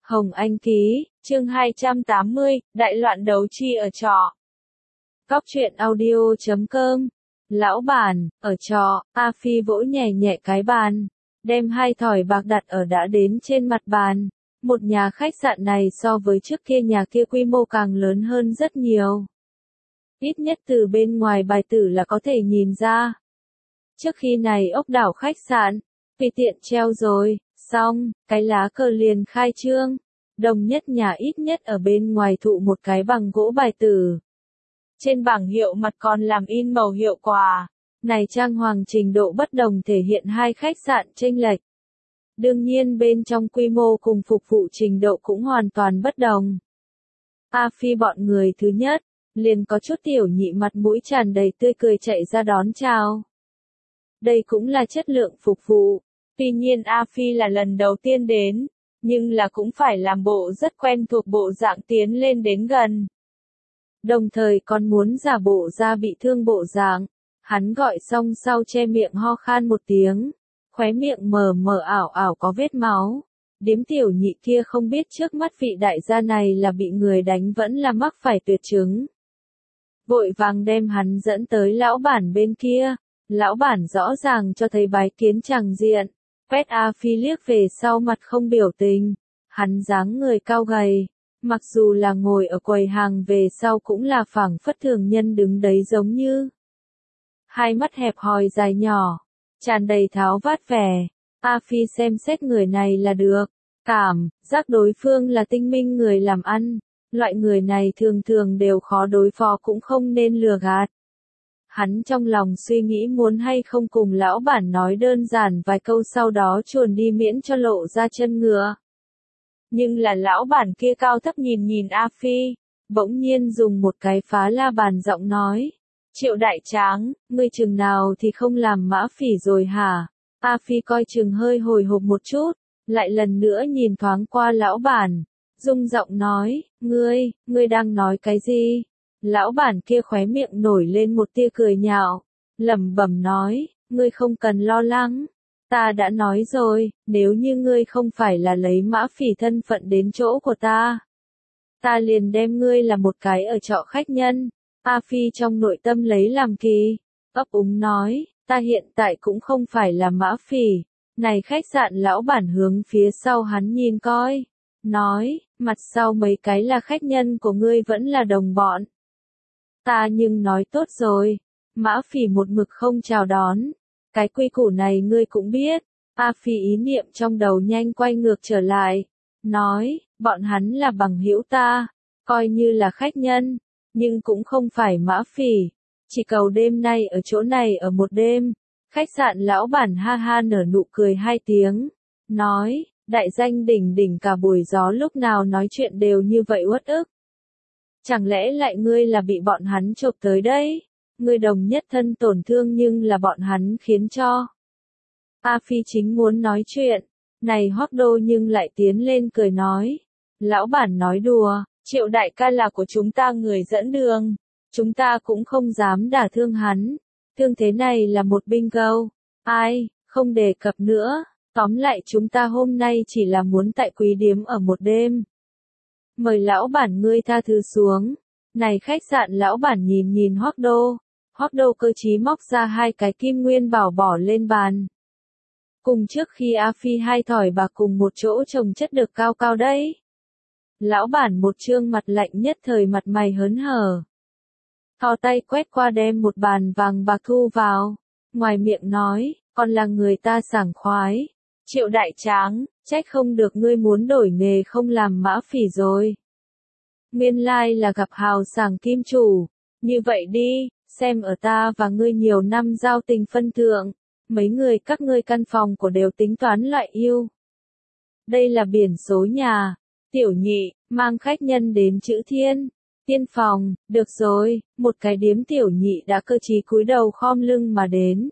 Hồng Anh ký, chương 280, đại loạn đấu chi ở trọ. Cóc truyện audio.com. Lão bản, ở trọ, A Phi vỗ nhẹ nhẹ cái bàn, đem 2 thỏi bạc đặt ở đã đến trên mặt bàn. Một nhà khách sạn này so với trước kia nhà kia quy mô càng lớn hơn rất nhiều. Ít nhất từ bên ngoài bài tử là có thể nhìn ra. Trước khi này ốc đảo khách sạn, tùy tiện treo rồi, xong, cái lá cờ liền khai trương. Đồng nhất nhà ít nhất ở bên ngoài thụ một cái bằng gỗ bài tử. Trên bảng hiệu mặt còn làm in màu hiệu quà. Này trang hoàng trình độ bất đồng thể hiện 2 khách sạn chênh lệch. Đương nhiên bên trong quy mô cùng phục vụ trình độ cũng hoàn toàn bất đồng. A Phi bọn người thứ nhất, liền có chút tiểu nhị mặt mũi tràn đầy tươi cười chạy ra đón chào. Đây cũng là chất lượng phục vụ. Tuy nhiên A Phi là lần đầu tiên đến, nhưng là cũng phải làm bộ rất quen thuộc bộ dạng tiến lên đến gần. Đồng thời còn muốn giả bộ ra bị thương bộ dạng. Hắn gọi xong sau che miệng ho khan một tiếng, khóe miệng mờ mờ ảo ảo có vết máu. Điếm tiểu nhị kia không biết trước mắt vị đại gia này là bị người đánh vẫn là mắc phải tuyệt chứng. Vội vàng đem hắn dẫn tới lão bản bên kia. Lão bản rõ ràng cho thấy bái kiến chàng diện. Quét A Phi liếc về sau mặt không biểu tình. Hắn dáng người cao gầy. Mặc dù là ngồi ở quầy hàng về sau cũng là phảng phất thường nhân đứng đấy giống như. 2 mắt hẹp hòi dài nhỏ. Tràn đầy tháo vát vẻ. A Phi xem xét người này là được. Cảm giác đối phương là tinh minh người làm ăn. Loại người này thường thường đều khó đối phó cũng không nên lừa gạt. Hắn trong lòng suy nghĩ muốn hay không cùng lão bản nói đơn giản vài câu sau đó chuồn đi miễn cho lộ ra chân ngựa. Nhưng là lão bản kia cao thấp nhìn nhìn A Phi, bỗng nhiên dùng một cái phá la bàn giọng nói. Triệu đại tráng, ngươi chừng nào thì không làm mã phỉ rồi hả? A Phi coi chừng hơi hồi hộp một chút, lại lần nữa nhìn thoáng qua lão bản, rung giọng nói, ngươi đang nói cái gì? Lão bản kia khóe miệng nổi lên một tia cười nhạo, lẩm bẩm nói, ngươi không cần lo lắng. Ta đã nói rồi, nếu như ngươi không phải là lấy mã phỉ thân phận đến chỗ của ta liền đem ngươi là một cái ở trọ khách nhân. A Phi trong nội tâm lấy làm kỳ, ấp úng nói, ta hiện tại cũng không phải là mã phỉ. Này khách sạn lão bản hướng phía sau hắn nhìn coi, nói, mặt sau mấy cái là khách nhân của ngươi vẫn là đồng bọn. Ta nhưng nói tốt rồi, mã phỉ một mực không chào đón. Cái quy củ này ngươi cũng biết. A Phi ý niệm trong đầu nhanh quay ngược trở lại. Nói, bọn hắn là bằng hữu ta. Coi như là khách nhân. Nhưng cũng không phải mã phỉ. Chỉ cầu đêm nay ở chỗ này ở một đêm. Khách sạn lão bản ha ha nở nụ cười 2 tiếng. Nói, đại danh đỉnh đỉnh cả buổi gió lúc nào nói chuyện đều như vậy uất ức. Chẳng lẽ lại ngươi là bị bọn hắn chộp tới đấy? Ngươi đồng nhất thân tổn thương nhưng là bọn hắn khiến cho. A Phi chính muốn nói chuyện, này Hoắc Đô nhưng lại tiến lên cười nói. Lão bản nói đùa, Triệu đại ca là của chúng ta người dẫn đường. Chúng ta cũng không dám đả thương hắn. Thương thế này là một bingo. Ai, không đề cập nữa. Tóm lại chúng ta hôm nay chỉ là muốn tại quý điếm ở một đêm. Mời lão bản ngươi tha thứ xuống. Này khách sạn lão bản nhìn nhìn Hoắc Đô. Hoắc Đô cơ trí móc ra 2 cái kim nguyên bảo bỏ lên bàn. Cùng trước khi A Phi 2 thỏi bạc cùng một chỗ chồng chất được cao cao đấy. Lão bản một trương mặt lạnh nhất thời mặt mày hớn hở. Thò tay quét qua đem một bàn vàng bạc thu vào. Ngoài miệng nói, còn là người ta sảng khoái. Triệu đại tráng, trách không được ngươi muốn đổi nghề không làm mã phỉ rồi. Nguyên lai là gặp hào sảng kim chủ. Như vậy đi, xem ở ta và ngươi nhiều năm giao tình phân thượng. Mấy người các ngươi căn phòng của đều tính toán loại yêu. Đây là biển số nhà. Tiểu nhị, mang khách nhân đến chữ Thiên. Tiên phòng, được rồi, một cái điếm tiểu nhị đã cơ trí cúi đầu khom lưng mà đến.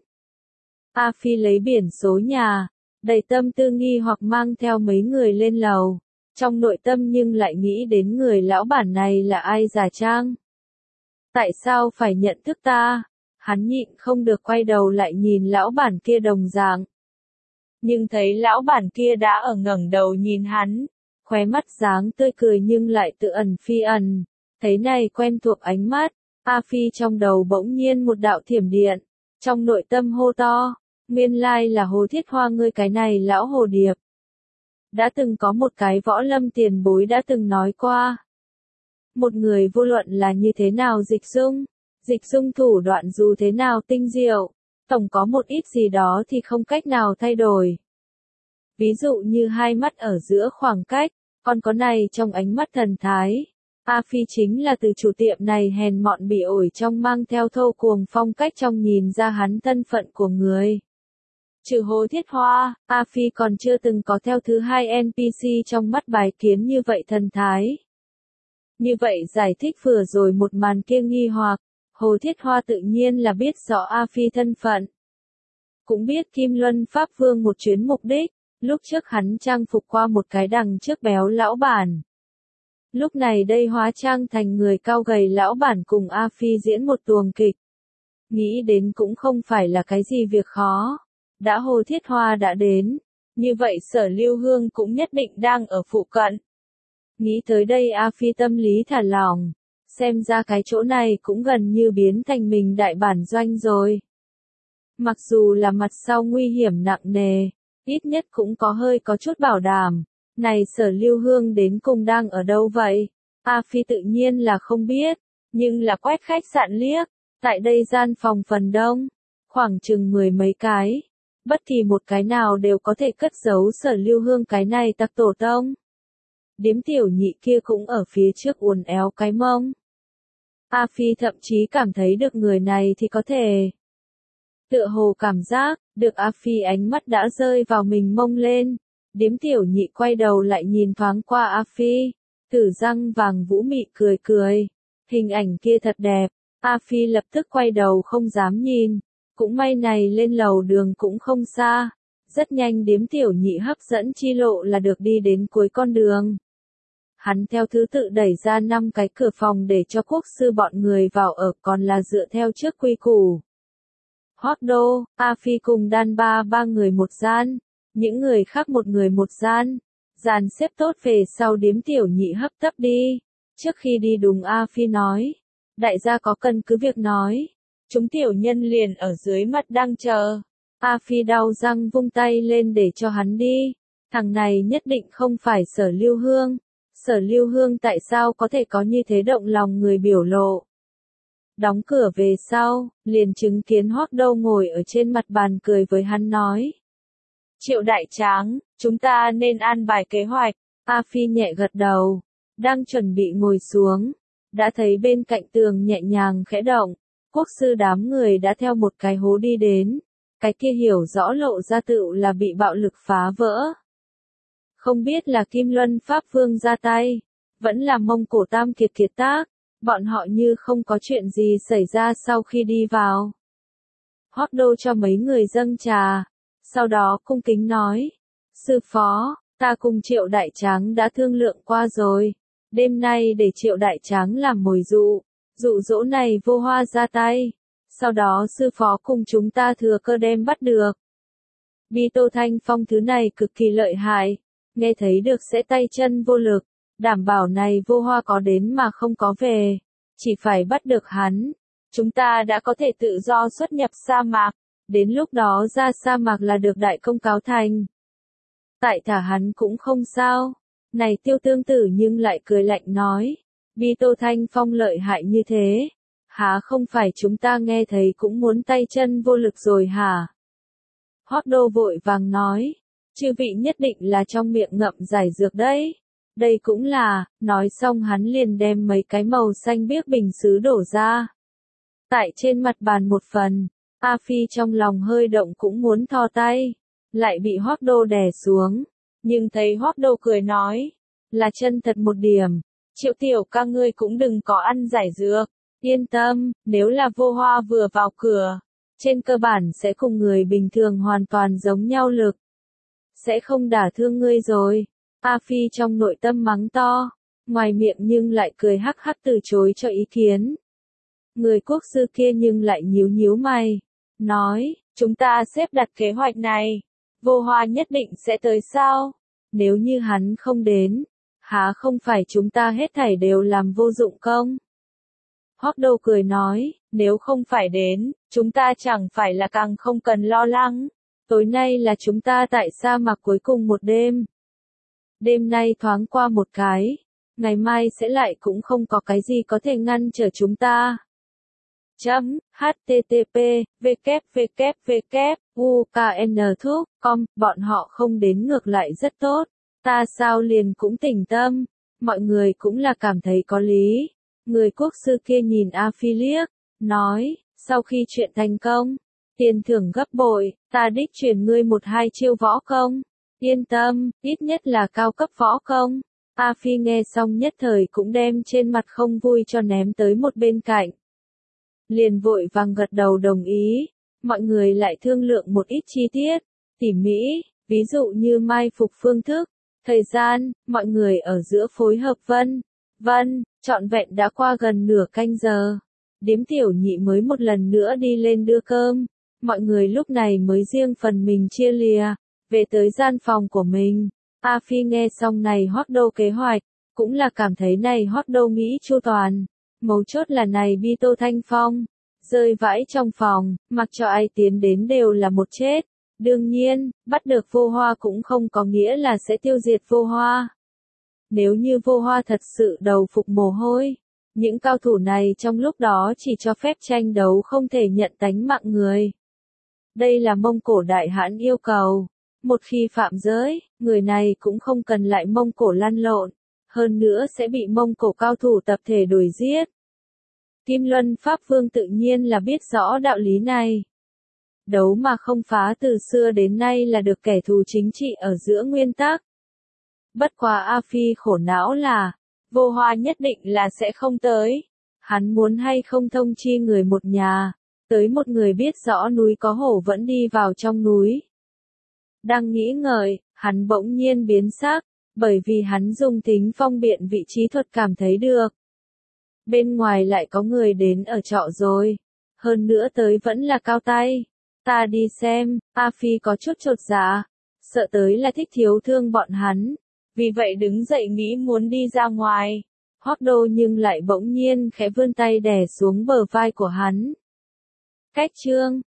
A Phi lấy biển số nhà, đầy tâm tư nghi hoặc mang theo mấy người lên lầu. Trong nội tâm nhưng lại nghĩ đến người lão bản này là ai giả trang. Tại sao phải nhận thức ta? Hắn nhịn không được quay đầu lại nhìn lão bản kia đồng dạng. Nhưng thấy lão bản kia đã ở ngẩng đầu nhìn hắn, khóe mắt dáng tươi cười nhưng lại tự ẩn phi ẩn. Thấy này quen thuộc ánh mắt, A Phi trong đầu bỗng nhiên một đạo thiểm điện, trong nội tâm hô to, nguyên lai là Hồ Thiết Hoa ngươi cái này lão hồ điệp. Đã từng có một cái võ lâm tiền bối đã từng nói qua. Một người vô luận là như thế nào dịch dung thủ đoạn dù thế nào tinh diệu, tổng có một ít gì đó thì không cách nào thay đổi. Ví dụ như hai mắt ở giữa khoảng cách, còn có này trong ánh mắt thần thái. A Phi chính là từ chủ tiệm này hèn mọn bị ổi trong mang theo thô cuồng phong cách trong nhìn ra hắn thân phận của người. Trừ Hồ Thiết Hoa, A Phi còn chưa từng có theo thứ hai NPC trong mắt bài kiến như vậy thần thái. Như vậy giải thích vừa rồi một màn kia nghi hoặc, Hồ Thiết Hoa tự nhiên là biết rõ A Phi thân phận. Cũng biết Kim Luân Pháp Vương một chuyến mục đích, lúc trước hắn trang phục qua một cái đằng trước béo lão bản. Lúc này đây hóa trang thành người cao gầy lão bản cùng A Phi diễn một tuồng kịch. Nghĩ đến cũng không phải là cái gì việc khó. Đã Hồ Thiết Hoa đã đến, như vậy Sở Lưu Hương cũng nhất định đang ở phụ cận. Nghĩ tới đây A Phi tâm lý thả lỏng, xem ra cái chỗ này cũng gần như biến thành mình đại bản doanh rồi. Mặc dù là mặt sau nguy hiểm nặng nề, ít nhất cũng có chút bảo đảm. Này Sở Lưu Hương đến cùng đang ở đâu vậy? A Phi tự nhiên là không biết, nhưng là quét khách sạn liếc, tại đây gian phòng phần đông, khoảng chừng 10 mấy cái. Bất kỳ một cái nào đều có thể cất giấu Sở Lưu Hương cái này tặc tổ tông. Điếm tiểu nhị kia cũng ở phía trước uốn éo cái mông. A Phi thậm chí cảm thấy được người này thì có thể. Tựa hồ cảm giác, được A Phi ánh mắt đã rơi vào mình mông lên. Điếm tiểu nhị quay đầu lại nhìn thoáng qua A Phi, thử răng vàng vũ mị cười cười. Hình ảnh kia thật đẹp, A Phi lập tức quay đầu không dám nhìn. Cũng may này lên lầu đường cũng không xa. Rất nhanh điếm tiểu nhị hấp dẫn chi lộ là được đi đến cuối con đường. Hắn theo thứ tự đẩy ra 5 cái cửa phòng để cho quốc sư bọn người vào ở còn là dựa theo trước quy củ. Hoắc Đô, A Phi cùng đan ba người một gian, những người khác một người một gian. Dàn xếp tốt về sau điếm tiểu nhị hấp tấp đi. Trước khi đi đúng A Phi nói, đại gia có cần cứ việc nói. Chúng tiểu nhân liền ở dưới mặt đang chờ. A Phi đau răng vung tay lên để cho hắn đi. Thằng này nhất định không phải Sở Lưu Hương. Sở Lưu Hương tại sao có thể có như thế động lòng người biểu lộ. Đóng cửa về sau, liền chứng kiến Hoắc Đô ngồi ở trên mặt bàn cười với hắn nói. Triệu đại tráng, chúng ta nên an bài kế hoạch. A Phi nhẹ gật đầu, đang chuẩn bị ngồi xuống. Đã thấy bên cạnh tường nhẹ nhàng khẽ động. Quốc sư đám người đã theo một cái hố đi đến. Cái kia hiểu rõ lộ ra tựu là bị bạo lực phá vỡ. Không biết là Kim Luân Pháp Vương ra tay, vẫn là Mông Cổ Tam Kiệt kiệt tác, bọn họ như không có chuyện gì xảy ra sau khi đi vào. Hoắc Đô cho mấy người dâng trà, sau đó cung kính nói, sư phó, ta cùng Triệu Đại Tráng đã thương lượng qua rồi, đêm nay để Triệu Đại Tráng làm mồi dụ dỗ này Vô Hoa ra tay, sau đó sư phó cùng chúng ta thừa cơ đem bắt được. Bi Tô Thanh Phong thứ này cực kỳ lợi hại. Nghe thấy được sẽ tay chân vô lực, đảm bảo này Vô Hoa có đến mà không có về, chỉ phải bắt được hắn, chúng ta đã có thể tự do xuất nhập sa mạc, đến lúc đó ra sa mạc là được đại công cáo thành. Tại thả hắn cũng không sao, này Tiêu Tương Tử nhưng lại cười lạnh nói, Bi Tô Thanh Phong lợi hại như thế, há không phải chúng ta nghe thấy cũng muốn tay chân vô lực rồi hả? Hoắc Đô vội vàng nói. Chư vị nhất định là trong miệng ngậm giải dược đấy. Đây cũng là, nói xong hắn liền đem mấy cái màu xanh biếc bình sứ đổ ra. Tại trên mặt bàn một phần, A Phi trong lòng hơi động cũng muốn thò tay, lại bị Hoắc Đô đè xuống. Nhưng thấy Hoắc Đô cười nói, là chân thật một điểm, Triệu tiểu ca ngươi cũng đừng có ăn giải dược, yên tâm, nếu là Vô Hoa vừa vào cửa, trên cơ bản sẽ cùng người bình thường hoàn toàn giống nhau lực. Sẽ không đả thương ngươi rồi. A Phi trong nội tâm mắng to, ngoài miệng nhưng lại cười hắc hắc từ chối cho ý kiến. Người quốc sư kia nhưng lại nhíu mày, nói, chúng ta xếp đặt kế hoạch này, Vô Hoa nhất định sẽ tới sao? Nếu như hắn không đến, Há không phải chúng ta hết thảy đều làm vô dụng công? Hoắc Đô cười nói, nếu không phải đến, chúng ta chẳng phải là càng không cần lo lắng. Tối nay là chúng ta tại sa mạc cuối cùng một đêm. Đêm nay thoáng qua một cái, ngày mai sẽ lại cũng không có cái gì có thể ngăn trở chúng ta. http www.ukn.com Bọn họ không đến ngược lại rất tốt. Ta sao liền cũng tỉnh tâm. Mọi người cũng là cảm thấy có lý. Người quốc sư kia nhìn A Phi liếc, nói, sau khi chuyện thành công, tiền thưởng gấp bội, ta đích truyền ngươi 1-2 chiêu võ công. Yên tâm, ít nhất là cao cấp võ công. A Phi nghe xong nhất thời cũng đem trên mặt không vui cho ném tới một bên cạnh. Liền vội vàng gật đầu đồng ý, mọi người lại thương lượng một ít chi tiết, tỉ mỉ, ví dụ như mai phục phương thức, thời gian, mọi người ở giữa phối hợp trọn vẹn đã qua gần nửa canh giờ. Điếm tiểu nhị mới một lần nữa đi lên đưa cơm, mọi người lúc này mới riêng phần mình chia lìa, về tới gian phòng của mình. A Phi nghe xong này Hoắc Đô kế hoạch, cũng là cảm thấy này Hoắc Đô nghĩ chu toàn. Mấu chốt là này Bi Tô Thanh Phong, rơi vãi trong phòng, mặc cho ai tiến đến đều là một chết. Đương nhiên, bắt được Vô Hoa cũng không có nghĩa là sẽ tiêu diệt Vô Hoa. Nếu như Vô Hoa thật sự đầu phục mồ hôi, những cao thủ này trong lúc đó chỉ cho phép tranh đấu không thể nhận tánh mạng người. Đây là Mông Cổ Đại Hãn yêu cầu. Một khi phạm giới, người này cũng không cần lại Mông Cổ lăn lộn, hơn nữa sẽ bị Mông Cổ cao thủ tập thể đuổi giết. Kim Luân Pháp Vương tự nhiên là biết rõ đạo lý này. Đấu mà không phá từ xưa đến nay là được kẻ thù chính trị ở giữa nguyên tắc. Bất quá A Phi khổ não là, Vô Hoa nhất định là sẽ không tới. Hắn muốn hay không thông chi người một nhà, tới một người biết rõ núi có hổ vẫn đi vào trong núi. Đang nghĩ ngợi, hắn bỗng nhiên biến sắc, bởi vì hắn dùng tính phong biện vị trí thuật cảm thấy được. Bên ngoài lại có người đến ở trọ rồi, hơn nữa tới vẫn là cao tay. Ta đi xem. A Phi có chút chột dạ, sợ tới là Thích Thiếu thương bọn hắn, vì vậy đứng dậy nghĩ muốn đi ra ngoài. Hoắc Đô nhưng lại bỗng nhiên khẽ vươn tay đè xuống bờ vai của hắn. Cách chương